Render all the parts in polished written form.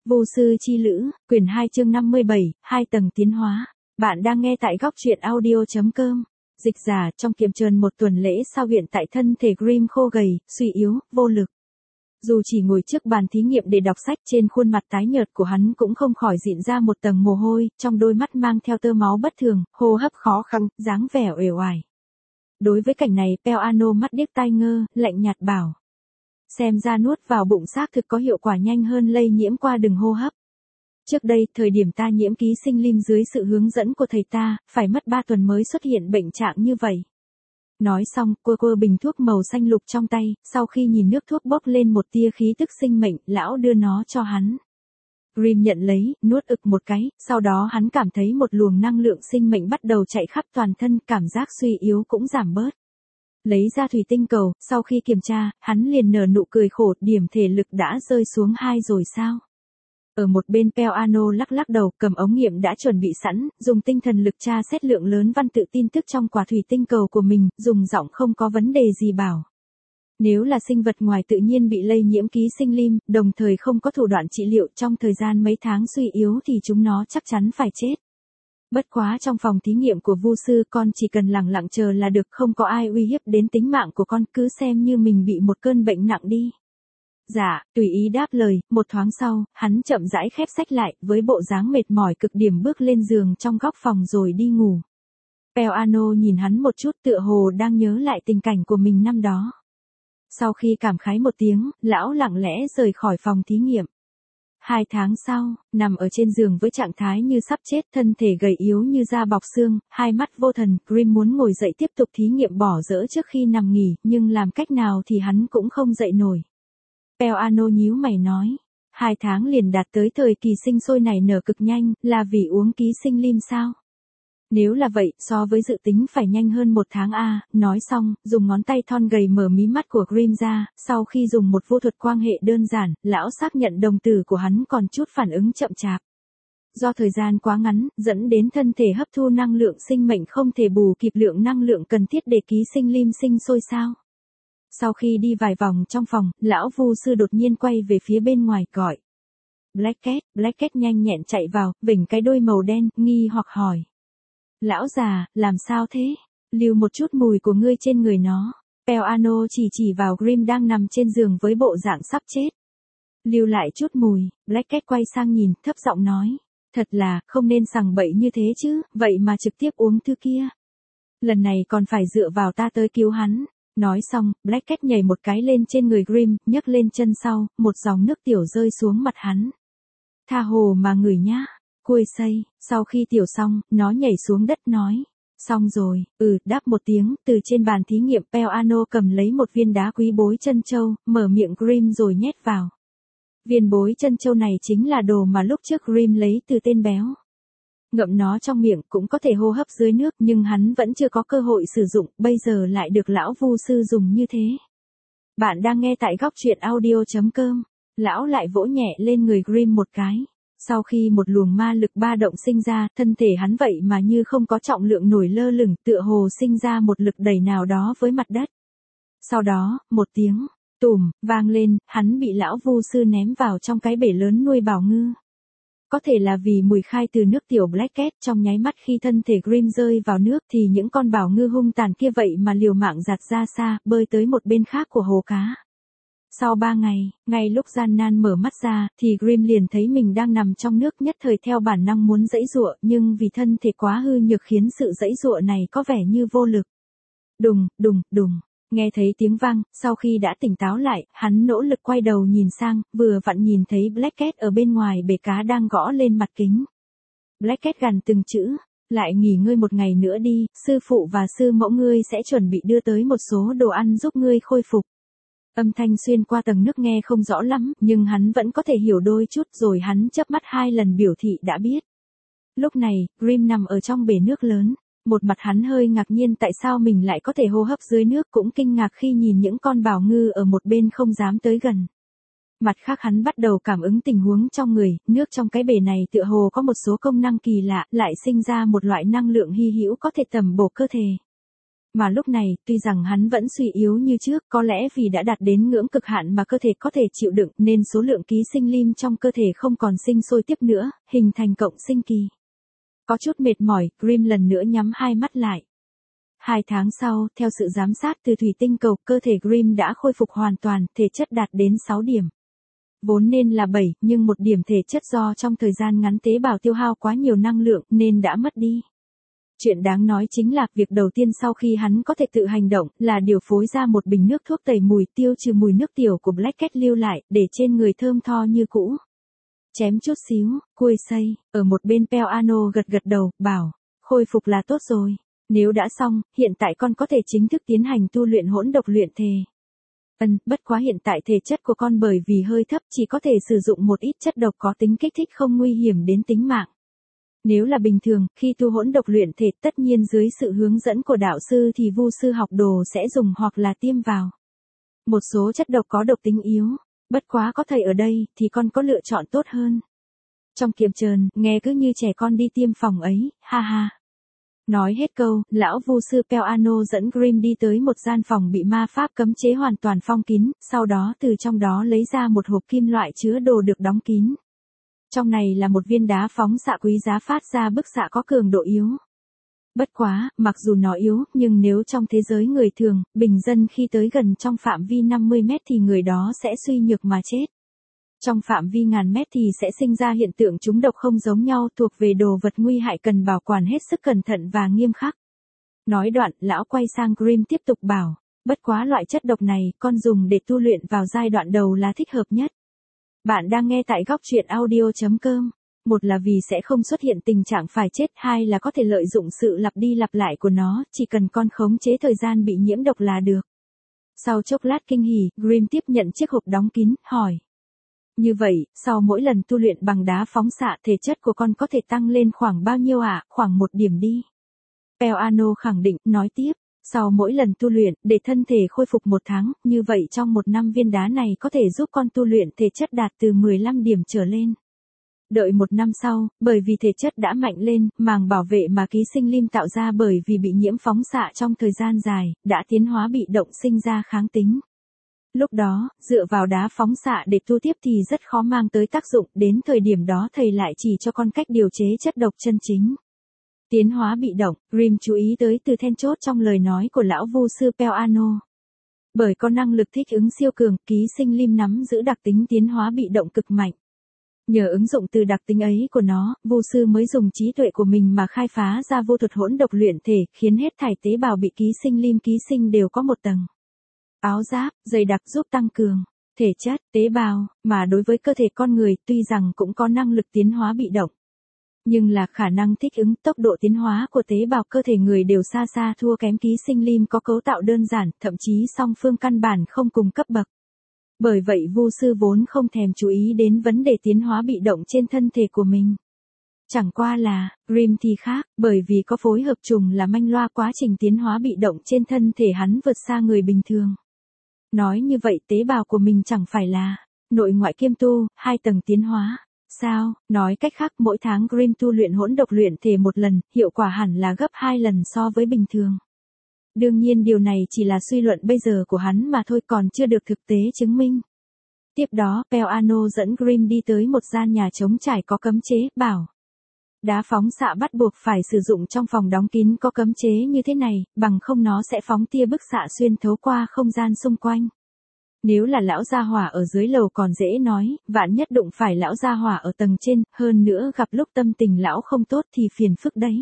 Vô sư chi lữ, quyển 2 chương 57, 2 tầng tiến hóa. Bạn đang nghe tại góc truyện audio.com. Dịch giả, trong kiềm trơn một tuần lễ sau hiện tại thân thể Grimm khô gầy, suy yếu, vô lực. Dù chỉ ngồi trước bàn thí nghiệm để đọc sách, trên khuôn mặt tái nhợt của hắn cũng không khỏi rịn ra một tầng mồ hôi, trong đôi mắt mang theo tơ máu bất thường, hô hấp khó khăn, dáng vẻ uể oải. Đối với cảnh này, Peano mắt điếc tai ngơ, lạnh nhạt bảo. Xem ra nuốt vào bụng xác thực có hiệu quả nhanh hơn lây nhiễm qua đường hô hấp. Trước đây, thời điểm ta nhiễm ký sinh lim dưới sự hướng dẫn của thầy ta, phải mất 3 tuần mới xuất hiện bệnh trạng như vậy. Nói xong, cô bình thuốc màu xanh lục trong tay, sau khi nhìn nước thuốc bốc lên một tia khí tức sinh mệnh, lão đưa nó cho hắn. Grimm nhận lấy, nuốt ực một cái, sau đó hắn cảm thấy một luồng năng lượng sinh mệnh bắt đầu chạy khắp toàn thân, cảm giác suy yếu cũng giảm bớt. Lấy ra thủy tinh cầu, sau khi kiểm tra, hắn liền nở nụ cười khổ, điểm thể lực đã rơi xuống 2 rồi sao? Ở một bên Peano lắc lắc đầu, cầm ống nghiệm đã chuẩn bị sẵn, dùng tinh thần lực tra xét lượng lớn văn tự tin tức trong quả thủy tinh cầu của mình, dùng giọng không có vấn đề gì bảo. Nếu là sinh vật ngoài tự nhiên bị lây nhiễm ký sinh lim, đồng thời không có thủ đoạn trị liệu trong thời gian mấy tháng suy yếu thì chúng nó chắc chắn phải chết. Bất quá trong phòng thí nghiệm của Vu sư, con chỉ cần lặng lặng chờ là được, không có ai uy hiếp đến tính mạng của con, cứ xem như mình bị một cơn bệnh nặng đi. Dạ, tùy ý đáp lời, một thoáng sau, hắn chậm rãi khép sách lại, với bộ dáng mệt mỏi cực điểm bước lên giường trong góc phòng rồi đi ngủ. Peano nhìn hắn một chút, tựa hồ đang nhớ lại tình cảnh của mình năm đó. Sau khi cảm khái một tiếng, lão lặng lẽ rời khỏi phòng thí nghiệm. 2 tháng sau, nằm ở trên giường với trạng thái như sắp chết, thân thể gầy yếu như da bọc xương, hai mắt vô thần, Grimm muốn ngồi dậy tiếp tục thí nghiệm bỏ dỡ trước khi nằm nghỉ, nhưng làm cách nào thì hắn cũng không dậy nổi. Peano nhíu mày nói, 2 tháng liền đạt tới thời kỳ sinh sôi nảy nở cực nhanh, là vì uống ký sinh lim sao? Nếu là vậy, so với dự tính phải nhanh hơn 1 tháng a. Nói xong, dùng ngón tay thon gầy mở mí mắt của Grimm ra, sau khi dùng một vô thuật quan hệ đơn giản, lão xác nhận đồng tử của hắn còn chút phản ứng chậm chạp. Do thời gian quá ngắn, dẫn đến thân thể hấp thu năng lượng sinh mệnh không thể bù kịp lượng năng lượng cần thiết để ký sinh lim sinh sôi sao. Sau khi đi vài vòng trong phòng, lão Vu sư đột nhiên quay về phía bên ngoài gọi. Blackcat nhanh nhẹn chạy vào, vểnh cái đuôi màu đen, nghi hoặc hỏi. Lão già, làm sao thế? Lưu một chút mùi của ngươi trên người nó. Peano chỉ vào Grimm đang nằm trên giường với bộ dạng sắp chết. Lưu lại chút mùi, Blackcat quay sang nhìn, thấp giọng nói. Thật là, không nên sằng bậy như thế chứ, vậy mà trực tiếp uống thứ kia. Lần này còn phải dựa vào ta tới cứu hắn. Nói xong, Blackcat nhảy một cái lên trên người Grimm, nhấc lên chân sau, một dòng nước tiểu rơi xuống mặt hắn. Tha hồ mà ngửi nhá. Cui xây, sau khi tiểu xong, nó nhảy xuống đất nói. Xong rồi, đáp một tiếng, từ trên bàn thí nghiệm Peano cầm lấy một viên đá quý bối chân châu, mở miệng Grimm rồi nhét vào. Viên bối chân châu này chính là đồ mà lúc trước Grimm lấy từ tên béo. Ngậm nó trong miệng cũng có thể hô hấp dưới nước, nhưng hắn vẫn chưa có cơ hội sử dụng, bây giờ lại được lão Vu sư dùng như thế. Bạn đang nghe tại góc truyện audio.com. Lão lại vỗ nhẹ lên người Grimm một cái. Sau khi một luồng ma lực ba động sinh ra, thân thể hắn vậy mà như không có trọng lượng nổi lơ lửng, tựa hồ sinh ra một lực đẩy nào đó với mặt đất. Sau đó, một tiếng tùm vang lên, hắn bị lão Vu sư ném vào trong cái bể lớn nuôi bảo ngư. Có thể là vì mùi khai từ nước tiểu Blackcat, trong nháy mắt khi thân thể Grimm rơi vào nước thì những con bảo ngư hung tàn kia vậy mà liều mạng giạt ra xa, bơi tới một bên khác của hồ cá. Sau 3 ngày, ngay lúc gian nan mở mắt ra, thì Grimm liền thấy mình đang nằm trong nước, nhất thời theo bản năng muốn giãy giụa, nhưng vì thân thể quá hư nhược khiến sự giãy giụa này có vẻ như vô lực. Đùng, nghe thấy tiếng vang, sau khi đã tỉnh táo lại, hắn nỗ lực quay đầu nhìn sang, vừa vặn nhìn thấy Blackcat ở bên ngoài bể cá đang gõ lên mặt kính. Blackcat gằn từng chữ, lại nghỉ ngơi một ngày nữa đi, sư phụ và sư mẫu ngươi sẽ chuẩn bị đưa tới một số đồ ăn giúp ngươi khôi phục. Âm thanh xuyên qua tầng nước nghe không rõ lắm, nhưng hắn vẫn có thể hiểu đôi chút, rồi hắn chớp mắt 2 lần biểu thị đã biết. Lúc này, Grimm nằm ở trong bể nước lớn, một mặt hắn hơi ngạc nhiên tại sao mình lại có thể hô hấp dưới nước, cũng kinh ngạc khi nhìn những con bảo ngư ở một bên không dám tới gần. Mặt khác hắn bắt đầu cảm ứng tình huống trong người, nước trong cái bể này tựa hồ có một số công năng kỳ lạ, lại sinh ra một loại năng lượng hy hữu có thể tầm bổ cơ thể. Mà lúc này, tuy rằng hắn vẫn suy yếu như trước, có lẽ vì đã đạt đến ngưỡng cực hạn mà cơ thể có thể chịu đựng nên số lượng ký sinh lim trong cơ thể không còn sinh sôi tiếp nữa, hình thành cộng sinh kỳ. Có chút mệt mỏi, Grimm lần nữa nhắm hai mắt lại. 2 tháng sau, theo sự giám sát từ thủy tinh cầu, cơ thể Grimm đã khôi phục hoàn toàn, thể chất đạt đến 6 điểm. Vốn nên là 7, nhưng một điểm thể chất do trong thời gian ngắn tế bào tiêu hao quá nhiều năng lượng nên đã mất đi. Chuyện đáng nói chính là việc đầu tiên sau khi hắn có thể tự hành động là điều phối ra một bình nước thuốc tẩy mùi tiêu trừ mùi nước tiểu của Black Cat lưu lại để trên người thơm tho như cũ. Chém chút xíu, cùi xây, ở một bên Peano gật gật đầu, bảo, khôi phục là tốt rồi. Nếu đã xong, hiện tại con có thể chính thức tiến hành tu luyện hỗn độc luyện thể. Bất quá hiện tại thể chất của con bởi vì hơi thấp chỉ có thể sử dụng một ít chất độc có tính kích thích không nguy hiểm đến tính mạng. Nếu là bình thường, khi tu hỗn độc luyện thể tất nhiên dưới sự hướng dẫn của đạo sư thì vu sư học đồ sẽ dùng hoặc là tiêm vào. Một số chất độc có độc tính yếu, bất quá có thầy ở đây thì con có lựa chọn tốt hơn. Trong kiềm trờn, nghe cứ như trẻ con đi tiêm phòng ấy, ha ha. Nói hết câu, lão vu sư Peano dẫn Grimm đi tới một gian phòng bị ma pháp cấm chế hoàn toàn phong kín, sau đó từ trong đó lấy ra một hộp kim loại chứa đồ được đóng kín. Trong này là một viên đá phóng xạ quý giá phát ra bức xạ có cường độ yếu. Bất quá, mặc dù nó yếu, nhưng nếu trong thế giới người thường, bình dân khi tới gần trong phạm vi 50 mét thì người đó sẽ suy nhược mà chết. Trong phạm vi ngàn mét thì sẽ sinh ra hiện tượng trúng độc không giống nhau thuộc về đồ vật nguy hại cần bảo quản hết sức cẩn thận và nghiêm khắc. Nói đoạn, lão quay sang Grimm tiếp tục bảo, bất quá loại chất độc này con dùng để tu luyện vào giai đoạn đầu là thích hợp nhất. Bạn đang nghe tại góc truyện audio.com. Một là vì sẽ không xuất hiện tình trạng phải chết, hai là có thể lợi dụng sự lặp đi lặp lại của nó, chỉ cần con khống chế thời gian bị nhiễm độc là được. Sau chốc lát kinh hỉ, Grimm tiếp nhận chiếc hộp đóng kín, hỏi. Như vậy, sau mỗi lần tu luyện bằng đá phóng xạ thể chất của con có thể tăng lên khoảng bao nhiêu ạ? Khoảng 1 điểm đi. Peano khẳng định, nói tiếp. Sau mỗi lần tu luyện, để thân thể khôi phục 1 tháng, như vậy trong 1 năm viên đá này có thể giúp con tu luyện thể chất đạt từ 15 điểm trở lên. Đợi 1 năm sau, bởi vì thể chất đã mạnh lên, màng bảo vệ mà ký sinh lim tạo ra bởi vì bị nhiễm phóng xạ trong thời gian dài, đã tiến hóa bị động sinh ra kháng tính. Lúc đó, dựa vào đá phóng xạ để tu tiếp thì rất khó mang tới tác dụng, đến thời điểm đó thầy lại chỉ cho con cách điều chế chất độc chân chính. Tiến hóa bị động, Grimm chú ý tới từ then chốt trong lời nói của lão vu sư Peano. Bởi có năng lực thích ứng siêu cường, ký sinh lim nắm giữ đặc tính tiến hóa bị động cực mạnh. Nhờ ứng dụng từ đặc tính ấy của nó, vu sư mới dùng trí tuệ của mình mà khai phá ra vô thuật hỗn độc luyện thể, khiến hết thảy tế bào bị ký sinh lim ký sinh đều có một tầng áo giáp dày đặc giúp tăng cường thể chất, tế bào, mà đối với cơ thể con người tuy rằng cũng có năng lực tiến hóa bị động. Nhưng là khả năng thích ứng, tốc độ tiến hóa của tế bào cơ thể người đều xa xa thua kém ký sinh lim có cấu tạo đơn giản, thậm chí song phương căn bản không cùng cấp bậc. Bởi vậy vu sư vốn không thèm chú ý đến vấn đề tiến hóa bị động trên thân thể của mình. Chẳng qua là, Grimm thì khác, bởi vì có phối hợp trùng là manh loa quá trình tiến hóa bị động trên thân thể hắn vượt xa người bình thường. Nói như vậy tế bào của mình chẳng phải là nội ngoại kiêm tu, 2 tầng tiến hóa. Sao, nói cách khác mỗi tháng Grimm tu luyện hỗn độc luyện thể 1 lần, hiệu quả hẳn là gấp 2 lần so với bình thường. Đương nhiên điều này chỉ là suy luận bây giờ của hắn mà thôi, còn chưa được thực tế chứng minh. Tiếp đó, Peano dẫn Grimm đi tới một gian nhà trống trải có cấm chế, bảo. Đá phóng xạ bắt buộc phải sử dụng trong phòng đóng kín có cấm chế như thế này, bằng không nó sẽ phóng tia bức xạ xuyên thấu qua không gian xung quanh. Nếu là lão gia hỏa ở dưới lầu còn dễ nói, vạn nhất đụng phải lão gia hỏa ở tầng trên, hơn nữa gặp lúc tâm tình lão không tốt thì phiền phức đấy.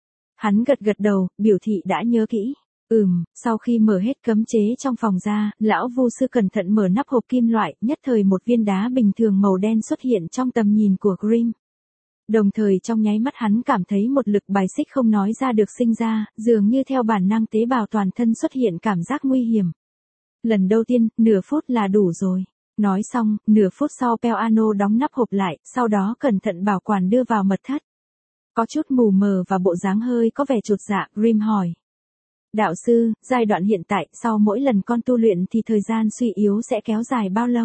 Hắn gật gật đầu, biểu thị đã nhớ kỹ. Sau khi mở hết cấm chế trong phòng ra, lão vu sư cẩn thận mở nắp hộp kim loại, nhất thời một viên đá bình thường màu đen xuất hiện trong tầm nhìn của Grimm. Đồng thời trong nháy mắt hắn cảm thấy một lực bài xích không nói ra được sinh ra, dường như theo bản năng tế bào toàn thân xuất hiện cảm giác nguy hiểm. Lần đầu tiên, nửa phút là đủ rồi. Nói xong, nửa phút sau Peano đóng nắp hộp lại, sau đó cẩn thận bảo quản đưa vào mật thất. Có chút mù mờ và bộ dáng hơi có vẻ chột dạ, Grimm hỏi. Đạo sư, giai đoạn hiện tại, sau mỗi lần con tu luyện thì thời gian suy yếu sẽ kéo dài bao lâu?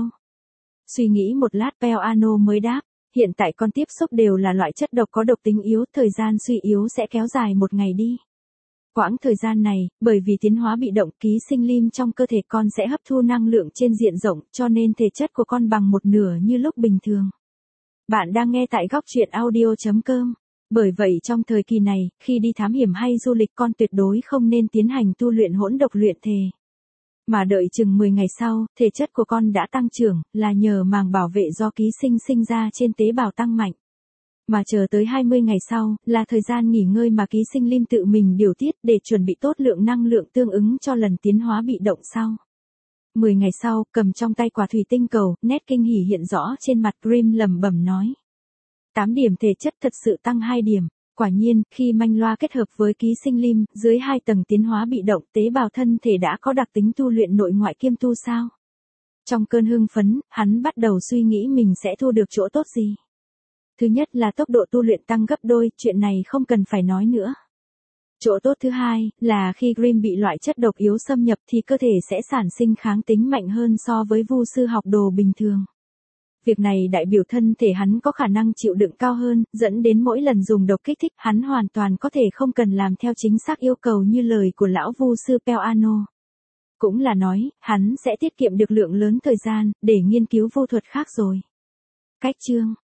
Suy nghĩ một lát Peano mới đáp. Hiện tại con tiếp xúc đều là loại chất độc có độc tính yếu, thời gian suy yếu sẽ kéo dài 1 ngày đi. Quãng thời gian này, bởi vì tiến hóa bị động, ký sinh lim trong cơ thể con sẽ hấp thu năng lượng trên diện rộng, cho nên thể chất của con bằng một nửa như lúc bình thường. Bạn đang nghe tại góc truyện audio.com. Bởi vậy trong thời kỳ này, khi đi thám hiểm hay du lịch con tuyệt đối không nên tiến hành tu luyện hỗn độn luyện thể. Mà đợi chừng 10 ngày sau, thể chất của con đã tăng trưởng, là nhờ màng bảo vệ do ký sinh sinh ra trên tế bào tăng mạnh. Mà chờ tới 20 ngày sau, là thời gian nghỉ ngơi mà ký sinh lim tự mình điều tiết để chuẩn bị tốt lượng năng lượng tương ứng cho lần tiến hóa bị động sau. 10 ngày sau, cầm trong tay quả thủy tinh cầu, nét kinh hỉ hiện rõ trên mặt Grimm lẩm bẩm nói. 8 điểm thể chất thật sự tăng 2 điểm. Quả nhiên, khi manh loa kết hợp với ký sinh lim, dưới 2 tầng tiến hóa bị động, tế bào thân thể đã có đặc tính tu luyện nội ngoại kiêm tu sao? Trong cơn hưng phấn, hắn bắt đầu suy nghĩ mình sẽ thu được chỗ tốt gì. Thứ nhất là tốc độ tu luyện tăng gấp đôi, chuyện này không cần phải nói nữa. Chỗ tốt thứ hai, là khi Grimm bị loại chất độc yếu xâm nhập thì cơ thể sẽ sản sinh kháng tính mạnh hơn so với vu sư học đồ bình thường. Việc này đại biểu thân thể hắn có khả năng chịu đựng cao hơn, dẫn đến mỗi lần dùng độc kích thích hắn hoàn toàn có thể không cần làm theo chính xác yêu cầu như lời của lão vu sư Peano. Cũng là nói, hắn sẽ tiết kiệm được lượng lớn thời gian, để nghiên cứu vu thuật khác rồi. Cách chương